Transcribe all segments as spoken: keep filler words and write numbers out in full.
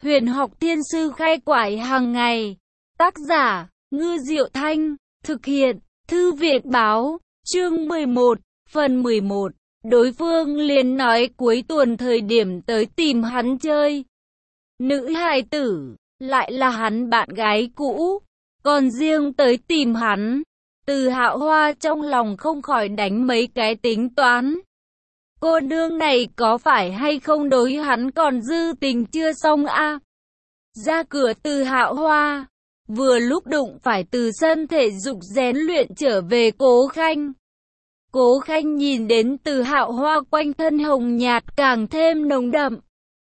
Huyền học thiên sư khai quải hàng ngày. Tác giả, Ngư Diệu Thanh. Thực hiện, Thư viện báo. Chương mười một, phần mười một. Đối phương liền nói cuối tuần thời điểm tới tìm hắn chơi. Nữ hài tử, lại là hắn bạn gái cũ. Còn riêng tới tìm hắn. Từ Hạo Hoa trong lòng không khỏi đánh mấy cái tính toán. Cô nương này có phải hay không đối hắn còn dư tình chưa xong a? Ra cửa Từ Hạo Hoa, vừa lúc đụng phải từ sân thể dục rèn luyện trở về Cố Khanh. Cố Khanh nhìn đến Từ Hạo Hoa quanh thân hồng nhạt càng thêm nồng đậm,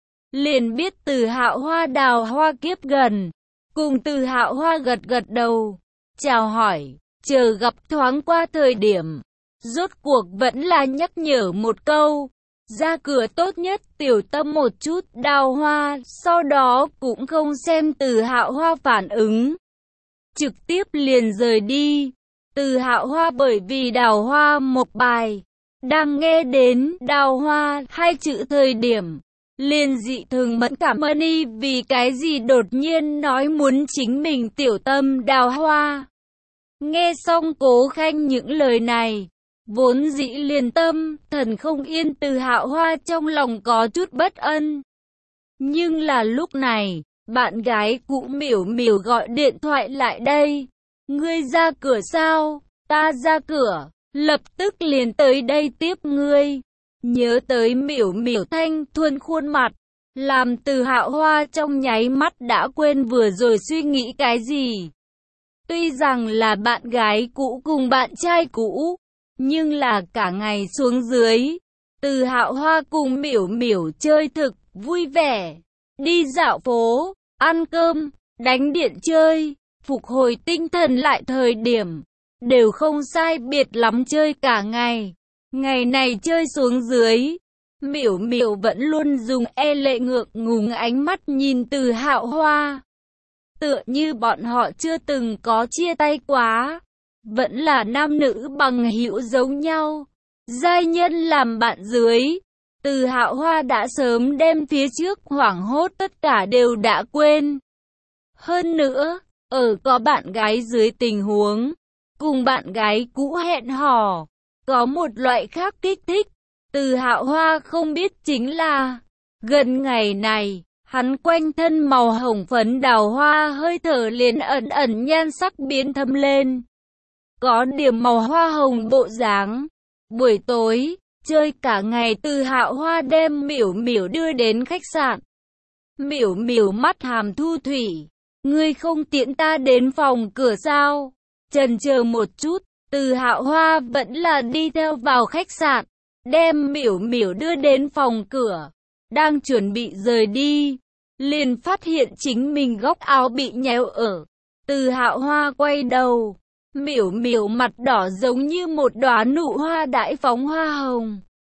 liền biết Từ Hạo Hoa đào hoa kiếp gần, cùng Từ Hạo Hoa gật gật đầu, chào hỏi, chờ gặp thoáng qua thời điểm. Rốt cuộc vẫn là nhắc nhở một câu, ra cửa tốt nhất tiểu tâm một chút đào hoa, sau đó cũng không xem Từ Hạo Hoa phản ứng, trực tiếp liền rời đi. Từ Hạo Hoa bởi vì đào hoa một bài, đang nghe đến đào hoa hai chữ thời điểm, liền dị thường mẫn cảm ân y vì cái gì đột nhiên nói muốn chính mình tiểu tâm đào hoa. Nghe xong Cố Khanh những lời này, vốn dĩ liền tâm, thần không yên Từ Hạo Hoa trong lòng có chút bất ân. Nhưng là lúc này, bạn gái cũ Miểu Miểu gọi điện thoại lại đây. Ngươi ra cửa sao? Ta ra cửa, lập tức liền tới đây tiếp ngươi. Nhớ tới Miểu Miểu thanh thuần khuôn mặt, làm Từ Hạo Hoa trong nháy mắt đã quên vừa rồi suy nghĩ cái gì. Tuy rằng là bạn gái cũ cùng bạn trai cũ, nhưng là cả ngày xuống dưới, Từ Hạo Hoa cùng Miểu Miểu chơi thực vui vẻ, đi dạo phố, ăn cơm, đánh điện chơi, phục hồi tinh thần lại thời điểm, đều không sai biệt lắm chơi cả ngày. Ngày này chơi xuống dưới, Miểu Miểu vẫn luôn dùng e lệ ngượng ngùng ánh mắt nhìn Từ Hạo Hoa, tựa như bọn họ chưa từng có chia tay quá, vẫn là nam nữ bằng hữu giống nhau, giai nhân làm bạn dưới. Từ Hạo Hoa đã sớm đem phía trước hoảng hốt tất cả đều đã quên. Hơn nữa, ở có bạn gái dưới tình huống, cùng bạn gái cũ hẹn hò, có một loại khác kích thích. Từ Hạo Hoa không biết chính là, gần ngày này, hắn quanh thân màu hồng phấn đào hoa hơi thở liền ẩn ẩn nhan sắc biến thâm lên. Có điểm màu hoa hồng bộ dáng. Buổi tối, chơi cả ngày Từ Hạo Hoa đem Miểu Miểu đưa đến khách sạn. Miểu Miểu mắt hàm thu thủy. Ngươi không tiễn ta đến phòng cửa sao? Chần chờ một chút, Từ Hạo Hoa vẫn là đi theo vào khách sạn, đem Miểu Miểu đưa đến phòng cửa. Đang chuẩn bị rời đi, liền phát hiện chính mình góc áo bị nhéo ở. Từ Hạo Hoa quay đầu, Miểu Miểu mặt đỏ giống như một đóa nụ hoa đãi phóng hoa hồng.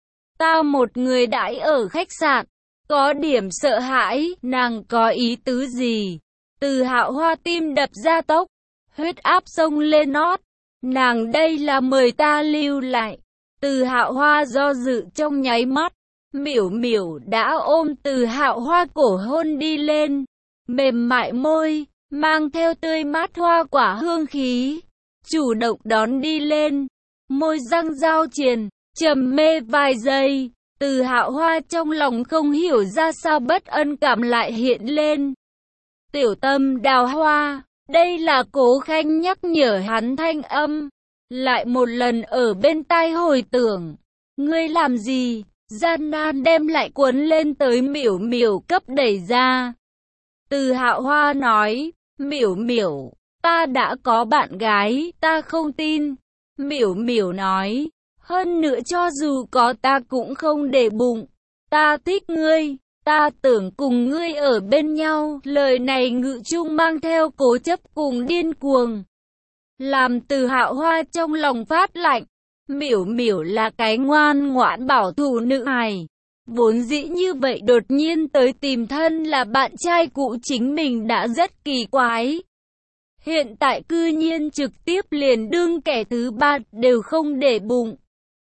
Ta một người đãi ở khách sạn, có điểm sợ hãi, nàng có ý tứ gì? Từ Hạo Hoa tim đập ra tốc, huyết áp xông lên nót. Nàng đây là mời ta lưu lại. Từ Hạo Hoa do dự trong nháy mắt, Miểu Miểu đã ôm Từ Hạo Hoa cổ hôn đi lên, mềm mại môi, mang theo tươi mát hoa quả hương khí, chủ động đón đi lên, môi răng giao triền, trầm mê vài giây. Từ Hạo Hoa trong lòng không hiểu ra sao bất ân cảm lại hiện lên. Tiểu tâm đào hoa, đây là Cố Khanh nhắc nhở hắn thanh âm, lại một lần ở bên tai hồi tưởng. Ngươi làm gì? Gian nan đem lại cuốn lên tới Miểu Miểu cấp đẩy ra. Từ Hạo Hoa nói, Miểu Miểu, ta đã có bạn gái, ta không tin. Miểu Miểu nói, hơn nữa cho dù có ta cũng không để bụng. Ta thích ngươi, ta tưởng cùng ngươi ở bên nhau. Lời này ngự chung mang theo cố chấp cùng điên cuồng, làm Từ Hạo Hoa trong lòng phát lạnh. Miểu Miểu là cái ngoan ngoãn bảo thủ nữ hài, vốn dĩ như vậy đột nhiên tới tìm thân là bạn trai cũ chính mình đã rất kỳ quái. Hiện tại cư nhiên trực tiếp liền đương kẻ thứ ba đều không để bụng.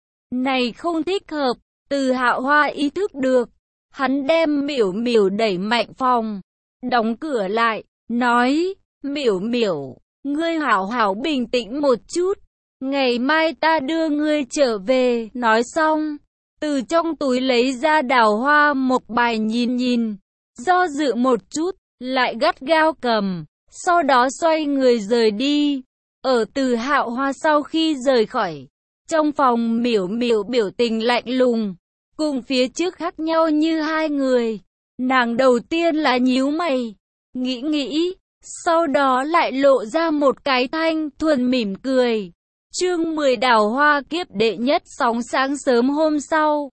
Này không thích hợp. Từ Hạo Hoa ý thức được, hắn đem Miểu Miểu đẩy mạnh phòng, đóng cửa lại, nói, Miểu Miểu, ngươi hảo hảo bình tĩnh một chút, ngày mai ta đưa ngươi trở về. Nói xong, từ trong túi lấy ra đào hoa một bài nhìn nhìn, do dự một chút, lại gắt gao cầm, sau đó xoay người rời đi. Ở Từ Hạo Hoa sau khi rời khỏi trong phòng, Miểu Miểu biểu tình lạnh lùng, cùng phía trước khác nhau như hai người. Nàng đầu tiên là nhíu mày, nghĩ nghĩ, sau đó lại lộ ra một cái thanh thuần mỉm cười. Chương mười Đào hoa kiếp đệ nhất. Sóng sáng sớm hôm sau,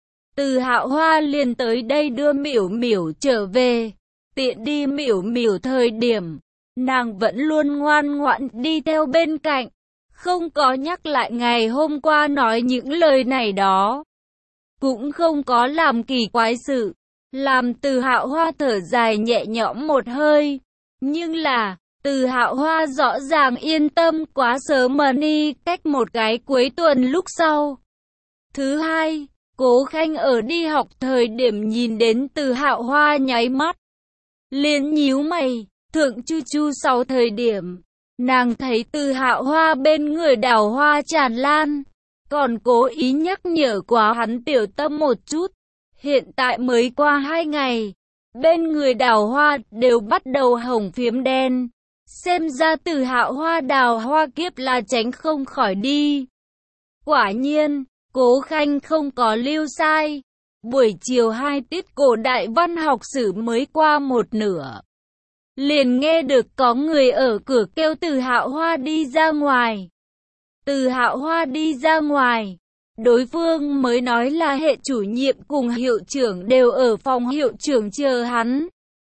Từ Hạo Hoa liền tới đây đưa Miểu Miểu trở về. Tiện đi Miểu Miểu thời điểm, nàng vẫn luôn ngoan ngoãn đi theo bên cạnh, không có nhắc lại ngày hôm qua nói những lời này đó, cũng không có làm kỳ quái sự, làm Từ Hạo Hoa thở dài nhẹ nhõm một hơi. Nhưng là, Từ Hạo Hoa rõ ràng yên tâm quá sớm mà đi, cách một cái cuối tuần lúc sau. Thứ hai, Cố Khanh ở đi học thời điểm nhìn đến Từ Hạo Hoa nháy mắt, liền nhíu mày. Thượng Chu Chu sau thời điểm, nàng thấy Từ Hạo Hoa bên người đào hoa tràn lan, còn cố ý nhắc nhở quá hắn tiểu tâm một chút. Hiện tại mới qua hai ngày, bên người đào hoa đều bắt đầu hồng phiếm đen, xem ra Từ Hạo Hoa đào hoa kiếp là tránh không khỏi đi. Quả nhiên, Cố Khanh không có lưu sai. Buổi chiều hai tiết cổ đại văn học sử mới qua một nửa, liền nghe được có người ở cửa kêu Từ Hạo Hoa đi ra ngoài. Từ Hạo Hoa đi ra ngoài, đối phương mới nói là hệ chủ nhiệm cùng hiệu trưởng đều ở phòng hiệu trưởng chờ hắn,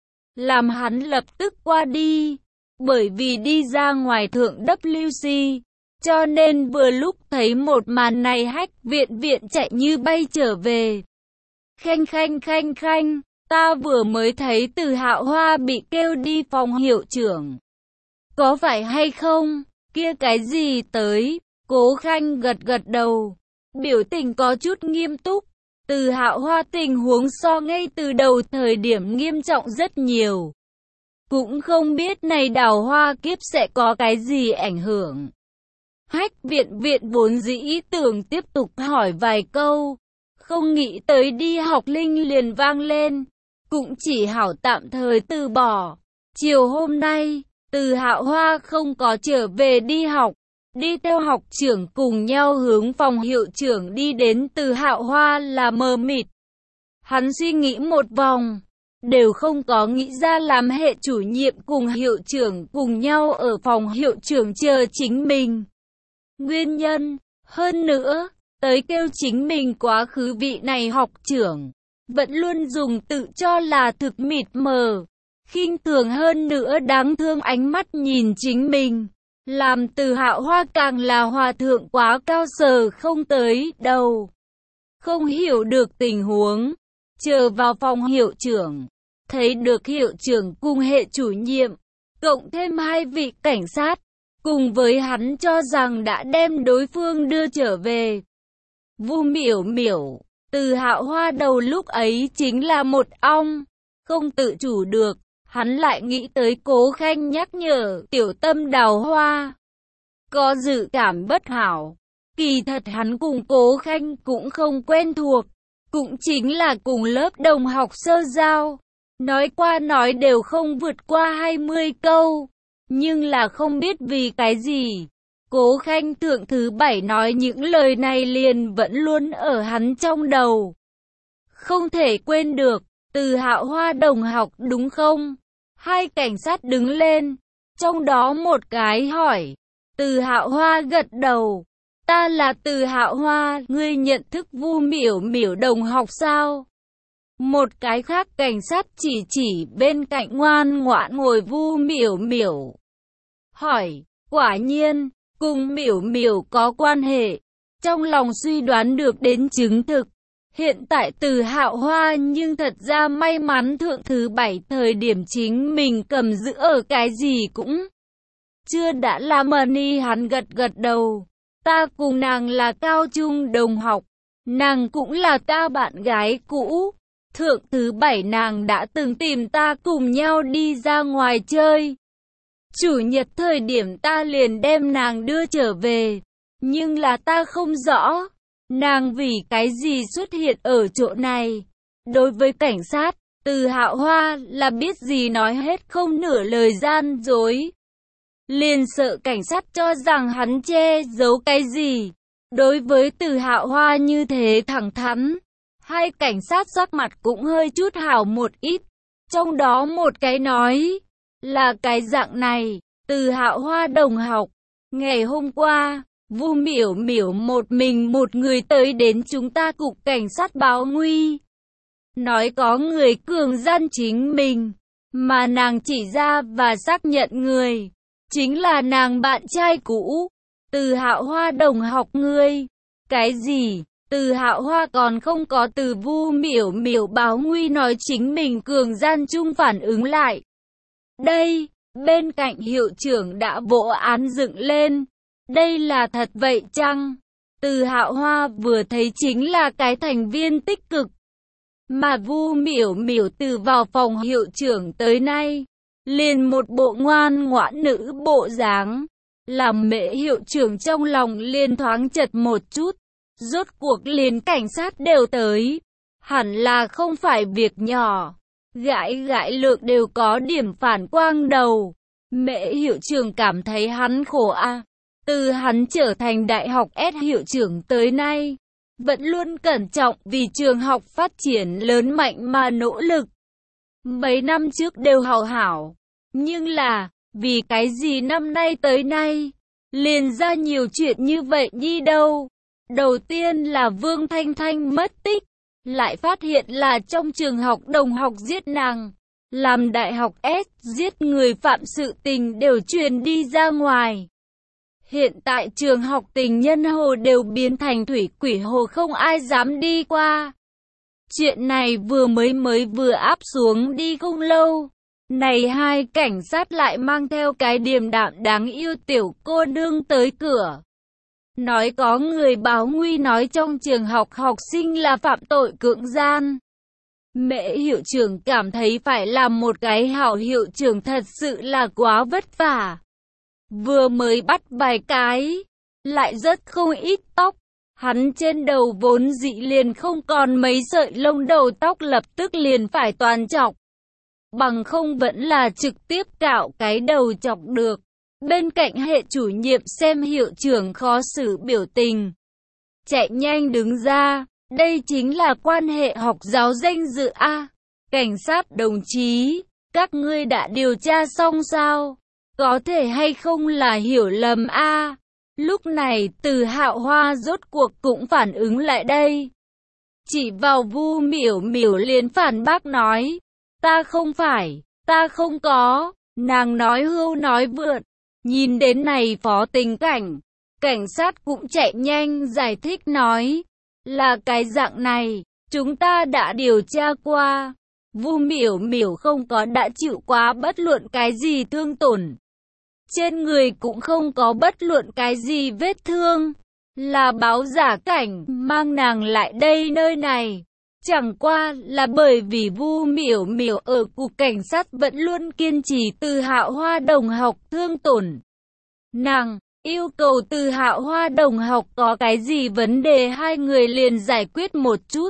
làm hắn lập tức qua đi. Bởi vì đi ra ngoài thượng W C, cho nên vừa lúc thấy một màn này, Hách Viện Viện chạy như bay trở về. Khanh khanh khanh khanh, ta vừa mới thấy Từ Hạo Hoa bị kêu đi phòng hiệu trưởng. Có phải hay không? Kia cái gì tới? Cố Khanh gật gật đầu, biểu tình có chút nghiêm túc. Từ Hạo Hoa tình huống so ngay từ đầu thời điểm nghiêm trọng rất nhiều. Cũng không biết này đào hoa kiếp sẽ có cái gì ảnh hưởng. Hách Viện Viện vốn dĩ tưởng tiếp tục hỏi vài câu, không nghĩ tới đi học linh liền vang lên, cũng chỉ hảo tạm thời từ bỏ. Chiều hôm nay, Từ Hạo Hoa không có trở về đi học, đi theo học trưởng cùng nhau hướng phòng hiệu trưởng đi đến. Từ Hạo Hoa là mờ mịt, hắn suy nghĩ một vòng, đều không có nghĩ ra làm hệ chủ nhiệm cùng hiệu trưởng cùng nhau ở phòng hiệu trưởng chờ chính mình. Nguyên nhân, hơn nữa, tới kêu chính mình quá khứ vị này học trưởng, vẫn luôn dùng tự cho là thực mịt mờ, khinh thường hơn nữa đáng thương ánh mắt nhìn chính mình, làm Từ Hạo Hoa càng là hòa thượng quá cao sờ không tới đầu. Không hiểu được tình huống, chờ vào phòng hiệu trưởng, thấy được hiệu trưởng cùng hệ chủ nhiệm, cộng thêm hai vị cảnh sát, cùng với hắn cho rằng đã đem đối phương đưa trở về. Vu Miểu Miểu, Từ Hạo Hoa đầu lúc ấy chính là một ong, không tự chủ được, hắn lại nghĩ tới Cố Khanh nhắc nhở tiểu tâm đào hoa, có dự cảm bất hảo. Kỳ thật hắn cùng Cố Khanh cũng không quen thuộc, cũng chính là cùng lớp đồng học sơ giao, nói qua nói đều không vượt qua hai mươi câu, nhưng là không biết vì cái gì, Cố Khanh thượng thứ bảy nói những lời này liền vẫn luôn ở hắn trong đầu, không thể quên được. Từ Hạo Hoa đồng học đúng không? Hai cảnh sát đứng lên, trong đó một cái hỏi. Từ Hạo Hoa gật đầu, ta là Từ Hạo Hoa, ngươi nhận thức Vu Miểu Miểu đồng học sao? Một cái khác cảnh sát chỉ chỉ bên cạnh ngoan ngoãn ngồi Vu Miểu Miểu, hỏi, quả nhiên, cùng Miểu Miểu có quan hệ. Trong lòng suy đoán được đến chứng thực. Hiện tại Từ Hạo Hoa nhưng thật ra may mắn thượng thứ bảy thời điểm chính mình cầm giữ ở cái gì cũng chưa đã làm money. Hắn gật gật đầu, ta cùng nàng là cao trung đồng học, nàng cũng là ta bạn gái cũ, Thượng thứ bảy nàng đã từng tìm ta cùng nhau đi ra ngoài chơi. Chủ nhật thời điểm ta liền đem nàng đưa trở về. Nhưng là ta không rõ, nàng vì cái gì xuất hiện ở chỗ này. Đối với cảnh sát, Từ Hạo Hoa là biết gì nói hết không nửa lời gian dối. Liền sợ cảnh sát cho rằng hắn che giấu cái gì. Đối với Từ Hạo Hoa như thế thẳng thắn, hai cảnh sát sắc mặt cũng hơi chút hảo một ít. Trong đó một cái nói là cái dạng này, Từ Hạo Hoa đồng học, ngày hôm qua, Vu Miểu Miểu một mình một người tới đến chúng ta cục cảnh sát báo nguy. Nói có người cường gian chính mình, mà nàng chỉ ra và xác nhận người, chính là nàng bạn trai cũ, Từ Hạo Hoa đồng học ngươi. Cái gì? Từ Hạo Hoa còn không có từ Vu Miểu Miểu báo nguy nói chính mình cường gian chung phản ứng lại. Đây, bên cạnh hiệu trưởng đã vỗ án dựng lên. Đây là thật vậy chăng? Từ Hạo Hoa vừa thấy chính là cái thành viên tích cực. Mà Vu Miểu Miểu từ vào phòng hiệu trưởng tới nay, liền một bộ ngoan ngoãn nữ bộ dáng, làm Mễ hiệu trưởng trong lòng liền thoáng chật một chút. Rốt cuộc liền cảnh sát đều tới, hẳn là không phải việc nhỏ. Gãi gãi lược đều có điểm phản quang đầu. Mễ hiệu trưởng cảm thấy hắn khổ a. À. Từ hắn trở thành đại học S hiệu trưởng tới nay, vẫn luôn cẩn trọng vì trường học phát triển lớn mạnh mà nỗ lực. Mấy năm trước đều hảo hảo, nhưng là, vì cái gì năm nay tới nay, liền ra nhiều chuyện như vậy nhi đâu. Đầu tiên là Vương Thanh Thanh mất tích, lại phát hiện là trong trường học đồng học giết nàng, làm đại học S giết người phạm sự tình đều truyền đi ra ngoài. Hiện tại trường học tình nhân hồ đều biến thành thủy quỷ hồ không ai dám đi qua. Chuyện này vừa mới mới vừa áp xuống đi không lâu. Này hai cảnh sát lại mang theo cái điềm đạm đáng yêu tiểu cô nương tới cửa. Nói có người báo nguy nói trong trường học học sinh là phạm tội cưỡng gian. Mễ hiệu trưởng cảm thấy phải làm một cái hảo hiệu trưởng thật sự là quá vất vả. Vừa mới bắt vài cái, lại rất không ít tóc. Hắn trên đầu vốn dĩ liền không còn mấy sợi lông đầu tóc lập tức liền phải toàn chọc. Bằng không vẫn là trực tiếp cạo cái đầu chọc được. Bên cạnh hệ chủ nhiệm xem hiệu trưởng khó xử biểu tình. Chạy nhanh đứng ra, đây chính là quan hệ học giáo danh dự A. Cảnh sát đồng chí, các ngươi đã điều tra xong sao? Có thể hay không là hiểu lầm A. Lúc này Từ Hạo Hoa rốt cuộc cũng phản ứng lại đây. Chỉ vào Vu Miểu Miểu liền phản bác nói. Ta không phải, ta không có. Nàng nói hưu nói vượt. Nhìn đến này phó tình cảnh, cảnh sát cũng chạy nhanh giải thích nói. Là cái dạng này, chúng ta đã điều tra qua. Vu Miểu Miểu không có đã chịu quá bất luận cái gì thương tổn. Trên người cũng không có bất luận cái gì vết thương. Là báo giả cảnh mang nàng lại đây nơi này. Chẳng qua là bởi vì Vu Miểu Miểu ở cục cảnh sát vẫn luôn kiên trì Từ Hạo Hoa đồng học thương tổn. Nàng yêu cầu Từ Hạo Hoa đồng học có cái gì vấn đề hai người liền giải quyết một chút.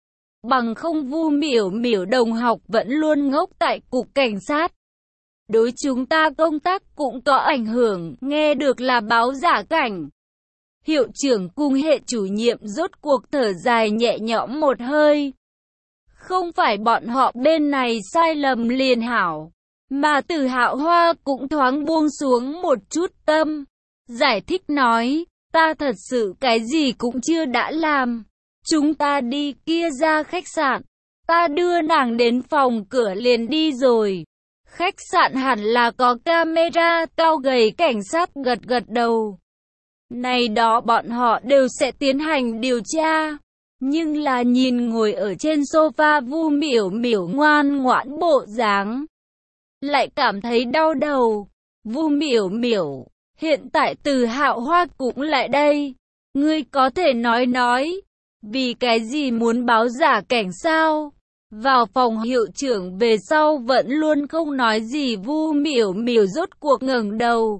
Bằng không Vu Miểu Miểu đồng học vẫn luôn ngốc tại cục cảnh sát. Đối chúng ta công tác cũng có ảnh hưởng, nghe được là báo giả cảnh. Hiệu trưởng cùng hệ chủ nhiệm rốt cuộc thở dài nhẹ nhõm một hơi. Không phải bọn họ bên này sai lầm liền hảo, mà Từ Hạo Hoa cũng thoáng buông xuống một chút tâm. Giải thích nói, ta thật sự cái gì cũng chưa đã làm. Chúng ta đi kia ra khách sạn, ta đưa nàng đến phòng cửa liền đi rồi. Khách sạn hẳn là có camera, cao gầy cảnh sát gật gật đầu. Này đó bọn họ đều sẽ tiến hành điều tra. Nhưng là nhìn ngồi ở trên sofa Vu Miểu Miểu ngoan ngoãn bộ dáng, lại cảm thấy đau đầu. Vu Miểu Miểu, hiện tại Từ Hạo Hoa cũng lại đây. Ngươi có thể nói nói, vì cái gì muốn báo giả cảnh sao? Vào phòng hiệu trưởng về sau vẫn luôn không nói gì, Vu Miểu Miểu rốt cuộc ngẩng đầu.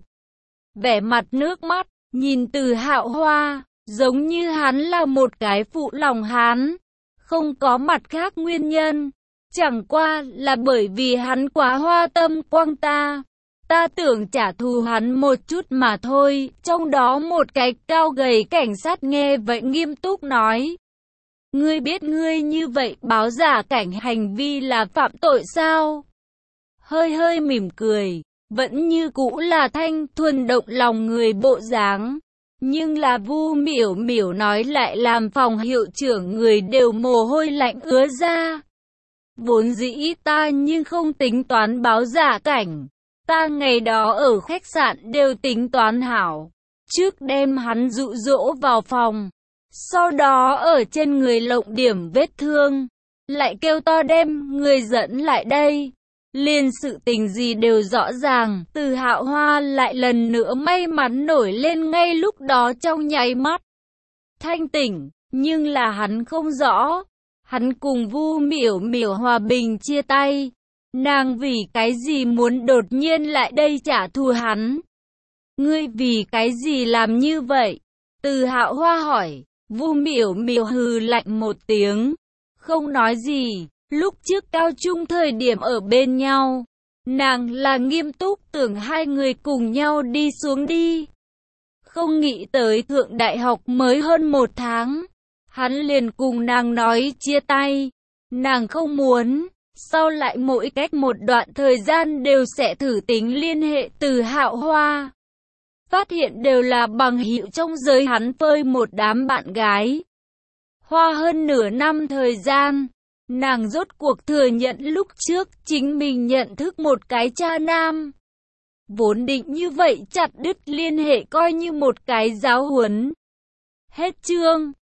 Vẻ mặt nước mắt, nhìn Từ Hạo Hoa, giống như hắn là một cái phụ lòng hắn. Không có mặt khác nguyên nhân, chẳng qua là bởi vì hắn quá hoa tâm quang ta. Ta tưởng trả thù hắn một chút mà thôi. Trong đó một cái cao gầy cảnh sát nghe vậy nghiêm túc nói. Ngươi biết ngươi như vậy báo giả cảnh hành vi là phạm tội sao? Hơi hơi mỉm cười, vẫn như cũ là thanh thuần động lòng người bộ dáng. Nhưng là Vu Miểu Miểu nói lại làm phòng hiệu trưởng người đều mồ hôi lạnh ứa ra. Vốn dĩ ta nhưng không tính toán báo giả cảnh. Ta ngày đó ở khách sạn đều tính toán hảo. Trước đem hắn dụ dỗ vào phòng. Sau đó ở trên người lộng điểm vết thương. Lại kêu to đem người dẫn lại đây. Liền sự tình gì đều rõ ràng. Từ Hạo Hoa lại lần nữa may mắn nổi lên ngay lúc đó trong nháy mắt. Thanh tỉnh, nhưng là hắn không rõ. Hắn cùng Vu Miểu Miểu hòa bình chia tay. Nàng vì cái gì muốn đột nhiên lại đây trả thù hắn? Ngươi vì cái gì làm như vậy? Từ Hạo Hoa hỏi. Vu Miểu Miểu hừ lạnh một tiếng, không nói gì. Lúc trước cao trung thời điểm ở bên nhau, nàng là nghiêm túc tưởng hai người cùng nhau đi xuống đi. Không nghĩ tới thượng đại học mới hơn một tháng, hắn liền cùng nàng nói chia tay. Nàng không muốn, sau lại mỗi cách một đoạn thời gian đều sẽ thử tính liên hệ Từ Hạo Hoa. Phát hiện đều là bằng hữu trong giới hắn phơi một đám bạn gái. Hoa hơn nửa năm thời gian, nàng rốt cuộc thừa nhận lúc trước chính mình nhận thức một cái cha nam. Vốn định như vậy chặt đứt liên hệ coi như một cái giáo huấn. Hết chương.